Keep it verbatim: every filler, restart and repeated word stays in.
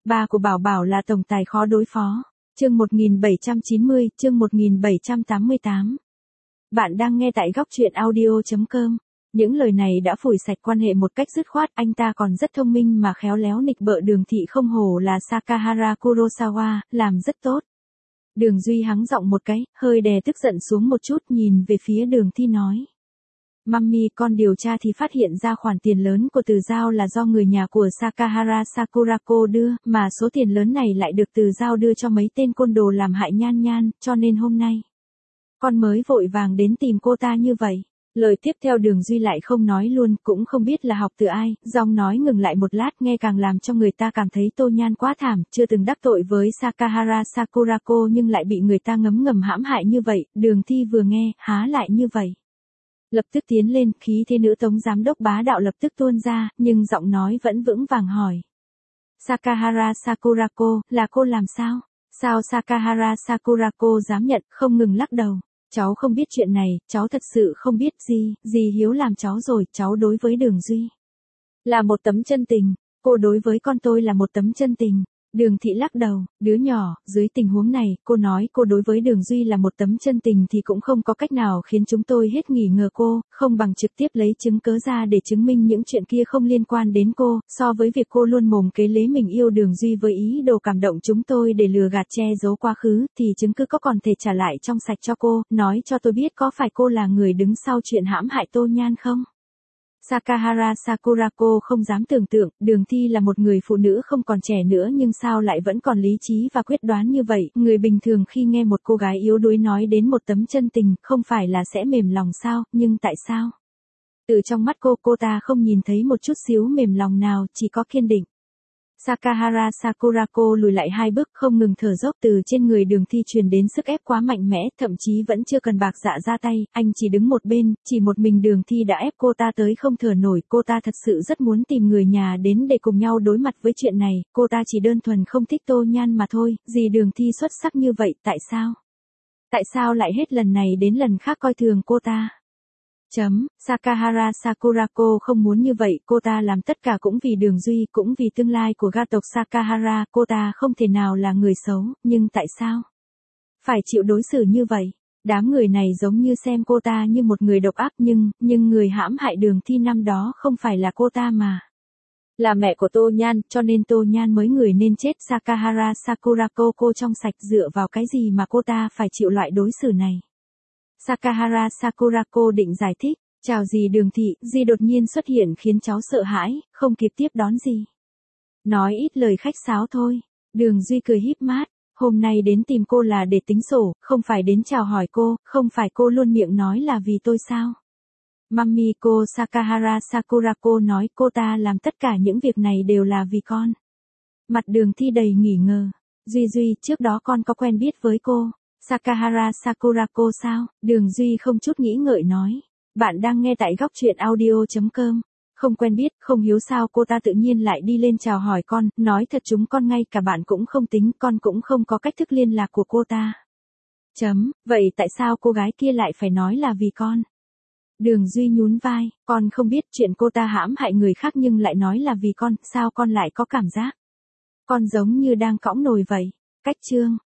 Ba của Bảo Bảo là tổng tài khó đối phó. Chương một nghìn bảy trăm chín mươi, chương một nghìn bảy trăm tám mươi tám. Bạn đang nghe tại góc truyện audio chấm com. Những lời này đã phủi sạch quan hệ một cách dứt khoát, anh ta còn rất thông minh mà khéo léo nịnh bợ Đường Thị không hổ là Sakahara Kurosawa, làm rất tốt. Đường Duy hắng giọng một cái, hơi đè tức giận xuống một chút, nhìn về phía Đường Thi nói. Mami, con điều tra thì phát hiện ra khoản tiền lớn của Từ Giao là do người nhà của Sakahara Sakurako đưa, mà số tiền lớn này lại được Từ Giao đưa cho mấy tên côn đồ làm hại Nhan Nhan, cho nên hôm nay con mới vội vàng đến tìm cô ta như vậy. Lời tiếp theo Đường Duy lại không nói luôn, cũng không biết là học từ ai, giọng nói ngừng lại một lát nghe càng làm cho người ta cảm thấy Tô Nhan quá thảm, chưa từng đắc tội với Sakahara Sakurako nhưng lại bị người ta ngấm ngầm hãm hại như vậy. Đường Thi vừa nghe, há lại như vậy. Lập tức tiến lên, khí thế nữ tống giám đốc bá đạo lập tức tuôn ra, nhưng giọng nói vẫn vững vàng hỏi. Sakahara Sakurako, là cô làm sao? Sao Sakahara Sakurako dám nhận, không ngừng lắc đầu. Cháu không biết chuyện này, cháu thật sự không biết. Gì, gì Hiếu làm cháu rồi, cháu đối với Đường Duy là một tấm chân tình, cô đối với con tôi là một tấm chân tình. Đường Thị lắc đầu, đứa nhỏ, dưới tình huống này, cô nói cô đối với Đường Duy là một tấm chân tình thì cũng không có cách nào khiến chúng tôi hết nghi ngờ cô, không bằng trực tiếp lấy chứng cớ ra để chứng minh những chuyện kia không liên quan đến cô, so với việc cô luôn mồm kế lấy mình yêu Đường Duy với ý đồ cảm động chúng tôi để lừa gạt che giấu quá khứ, thì chứng cứ có còn thể trả lại trong sạch cho cô, nói cho tôi biết có phải cô là người đứng sau chuyện hãm hại Tô Nhan không? Sakahara Sakurako không dám tưởng tượng, Đường Thi là một người phụ nữ không còn trẻ nữa nhưng sao lại vẫn còn lý trí và quyết đoán như vậy, người bình thường khi nghe một cô gái yếu đuối nói đến một tấm chân tình, không phải là sẽ mềm lòng sao, nhưng tại sao? Từ trong mắt cô, cô ta không nhìn thấy một chút xíu mềm lòng nào, chỉ có kiên định. Sakahara Sakurako lùi lại hai bước, không ngừng thở dốc, từ trên người Đường Thi truyền đến sức ép quá mạnh mẽ, thậm chí vẫn chưa cần bạc dạ ra tay, anh chỉ đứng một bên, chỉ một mình Đường Thi đã ép cô ta tới không thở nổi, cô ta thật sự rất muốn tìm người nhà đến để cùng nhau đối mặt với chuyện này, cô ta chỉ đơn thuần không thích Tô Nhan mà thôi, gì Đường Thi xuất sắc như vậy, tại sao? Tại sao lại hết lần này đến lần khác coi thường cô ta? Chấm, Sakahara Sakurako không muốn như vậy, cô ta làm tất cả cũng vì Đường Duy, cũng vì tương lai của gia tộc Sakahara, cô ta không thể nào là người xấu, nhưng tại sao phải chịu đối xử như vậy? Đám người này giống như xem cô ta như một người độc ác, nhưng, nhưng người hãm hại Đường Thi năm đó không phải là cô ta mà là mẹ của Tô Nhan, cho nên Tô Nhan mới người nên chết. Sakahara Sakurako, cô trong sạch, dựa vào cái gì mà cô ta phải chịu loại đối xử này? Sakahara Sakurako định giải thích, chào dì Đường Thị, dì đột nhiên xuất hiện khiến cháu sợ hãi, không kịp tiếp đón dì. Nói ít lời khách sáo thôi. Đường Duy cười híp mắt, hôm nay đến tìm cô là để tính sổ, không phải đến chào hỏi cô, không phải cô luôn miệng nói là vì tôi sao? Mami, cô Sakahara Sakurako nói cô ta làm tất cả những việc này đều là vì con. Mặt Đường Thi đầy nghi ngờ. Duy Duy, trước đó con có quen biết với cô Sakahara Sakurako sao? Đường Duy không chút nghĩ ngợi nói. Bạn đang nghe tại góc truyện audio chấm com. Không quen biết, không hiếu sao cô ta tự nhiên lại đi lên chào hỏi con, nói thật chúng con ngay cả bạn cũng không tính, con cũng không có cách thức liên lạc của cô ta. Chấm, vậy tại sao cô gái kia lại phải nói là vì con? Đường Duy nhún vai, con không biết chuyện cô ta hãm hại người khác nhưng lại nói là vì con, sao con lại có cảm giác con giống như đang cõng nồi vậy? Cách chương.